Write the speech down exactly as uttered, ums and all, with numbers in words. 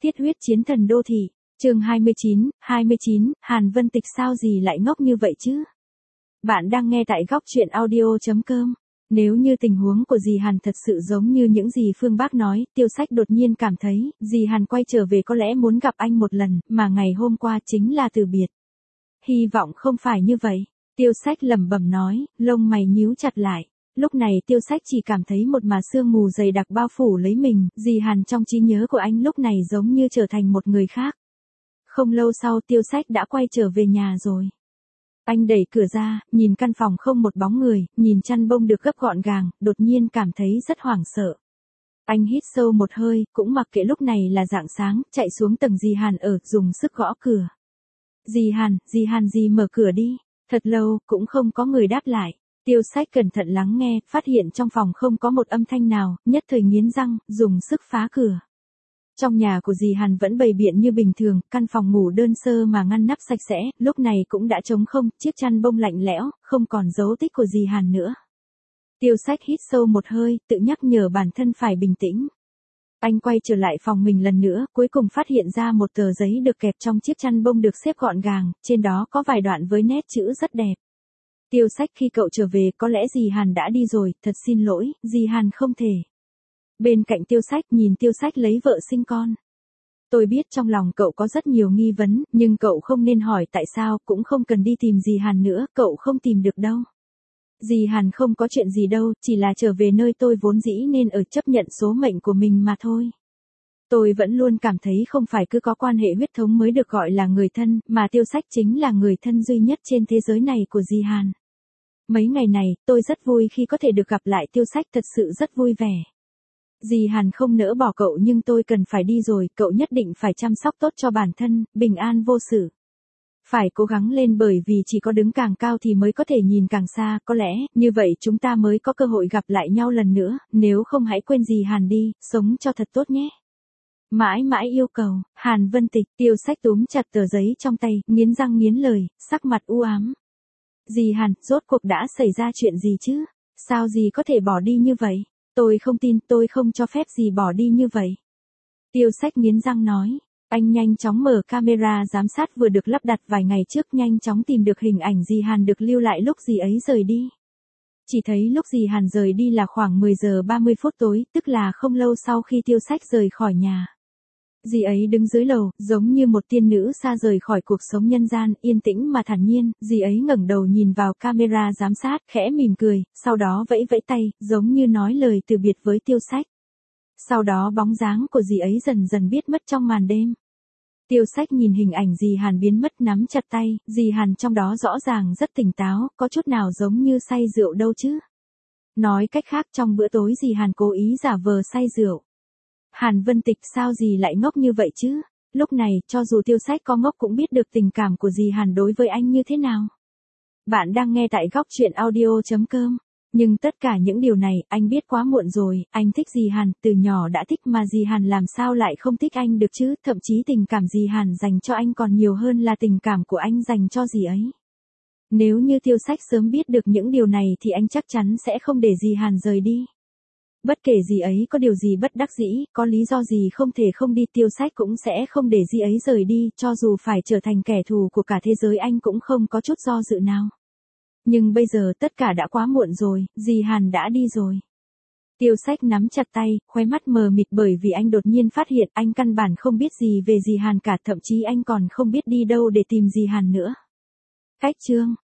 Thiết huyết chiến thần đô thị, chương hai mươi chín, hai mươi chín, Hàn Vân Tịch sao gì lại ngốc như vậy chứ? Bạn đang nghe tại góc truyện audio chấm com. Nếu như tình huống của dì Hàn thật sự giống như những gì Phương Bác nói, Tiêu Sách đột nhiên cảm thấy, dì Hàn quay trở về có lẽ muốn gặp anh một lần, mà ngày hôm qua chính là từ biệt. Hy vọng không phải như vậy. Tiêu Sách lẩm bẩm nói, lông mày nhíu chặt lại. Lúc này Tiêu Sách chỉ cảm thấy một màn sương mù dày đặc bao phủ lấy mình, dì Hàn trong trí nhớ của anh lúc này giống như trở thành một người khác. Không lâu sau Tiêu Sách đã quay trở về nhà rồi. Anh đẩy cửa ra, nhìn căn phòng không một bóng người, nhìn chăn bông được gấp gọn gàng, đột nhiên cảm thấy rất hoảng sợ. Anh hít sâu một hơi, cũng mặc kệ lúc này là rạng sáng, chạy xuống tầng dì Hàn ở, dùng sức gõ cửa. Dì Hàn, dì Hàn dì mở cửa đi. Thật lâu, cũng không có người đáp lại. Tiêu Sách cẩn thận lắng nghe, phát hiện trong phòng không có một âm thanh nào, nhất thời nghiến răng, dùng sức phá cửa. Trong nhà của dì Hàn vẫn bày biện như bình thường, căn phòng ngủ đơn sơ mà ngăn nắp sạch sẽ, lúc này cũng đã trống không, chiếc chăn bông lạnh lẽo, không còn dấu tích của dì Hàn nữa. Tiêu Sách hít sâu một hơi, tự nhắc nhở bản thân phải bình tĩnh. Anh quay trở lại phòng mình lần nữa, cuối cùng phát hiện ra một tờ giấy được kẹp trong chiếc chăn bông được xếp gọn gàng, trên đó có vài đoạn với nét chữ rất đẹp. Tiêu Sách, khi cậu trở về có lẽ dì Hàn đã đi rồi, thật xin lỗi, dì Hàn không thể. Bên cạnh Tiêu Sách, nhìn Tiêu Sách lấy vợ sinh con. Tôi biết trong lòng cậu có rất nhiều nghi vấn, nhưng cậu không nên hỏi tại sao, cũng không cần đi tìm dì Hàn nữa, cậu không tìm được đâu. Dì Hàn không có chuyện gì đâu, chỉ là trở về nơi tôi vốn dĩ nên ở, chấp nhận số mệnh của mình mà thôi. Tôi vẫn luôn cảm thấy không phải cứ có quan hệ huyết thống mới được gọi là người thân, mà Tiêu Sách chính là người thân duy nhất trên thế giới này của dì Hàn. Mấy ngày này, tôi rất vui khi có thể được gặp lại Tiêu Sách, thật sự rất vui vẻ. Dì Hàn không nỡ bỏ cậu nhưng tôi cần phải đi rồi, cậu nhất định phải chăm sóc tốt cho bản thân, bình an vô sự. Phải cố gắng lên bởi vì chỉ có đứng càng cao thì mới có thể nhìn càng xa, có lẽ, như vậy chúng ta mới có cơ hội gặp lại nhau lần nữa, nếu không hãy quên dì Hàn đi, sống cho thật tốt nhé. Mãi mãi yêu cầu, Hàn Vân Tịch. Tiêu Sách túm chặt tờ giấy trong tay, nghiến răng nghiến lời, sắc mặt u ám. Dì Hàn, rốt cuộc đã xảy ra chuyện gì chứ? Sao dì có thể bỏ đi như vậy? Tôi không tin, tôi không cho phép dì bỏ đi như vậy. Tiêu Sách nghiến răng nói. Anh nhanh chóng mở camera giám sát vừa được lắp đặt vài ngày trước, nhanh chóng tìm được hình ảnh dì Hàn được lưu lại lúc dì ấy rời đi. Chỉ thấy lúc dì Hàn rời đi là khoảng mười giờ ba mươi phút tối, tức là không lâu sau khi Tiêu Sách rời khỏi nhà. Dì ấy đứng dưới lầu, giống như một tiên nữ xa rời khỏi cuộc sống nhân gian, yên tĩnh mà thản nhiên, dì ấy ngẩng đầu nhìn vào camera giám sát, khẽ mỉm cười, sau đó vẫy vẫy tay, giống như nói lời từ biệt với Tiêu Sách. Sau đó bóng dáng của dì ấy dần dần biến mất trong màn đêm. Tiêu Sách nhìn hình ảnh dì Hàn biến mất nắm chặt tay, dì Hàn trong đó rõ ràng rất tỉnh táo, có chút nào giống như say rượu đâu chứ. Nói cách khác trong bữa tối dì Hàn cố ý giả vờ say rượu. Hàn Vân Tịch sao dì lại ngốc như vậy chứ? Lúc này, cho dù Tiêu Sách có ngốc cũng biết được tình cảm của dì Hàn đối với anh như thế nào. Bạn đang nghe tại góc truyện audio chấm com. Nhưng tất cả những điều này, anh biết quá muộn rồi, anh thích dì Hàn, từ nhỏ đã thích mà dì Hàn làm sao lại không thích anh được chứ, thậm chí tình cảm dì Hàn dành cho anh còn nhiều hơn là tình cảm của anh dành cho dì ấy. Nếu như Tiêu Sách sớm biết được những điều này thì anh chắc chắn sẽ không để dì Hàn rời đi. Bất kể dì ấy có điều gì bất đắc dĩ, có lý do gì không thể không đi, Tiêu Sách cũng sẽ không để dì ấy rời đi, cho dù phải trở thành kẻ thù của cả thế giới anh cũng không có chút do dự nào. Nhưng bây giờ tất cả đã quá muộn rồi, dì Hàn đã đi rồi. Tiêu Sách nắm chặt tay, khóe mắt mờ mịt bởi vì anh đột nhiên phát hiện anh căn bản không biết gì về dì Hàn cả, thậm chí anh còn không biết đi đâu để tìm dì Hàn nữa. Cách chương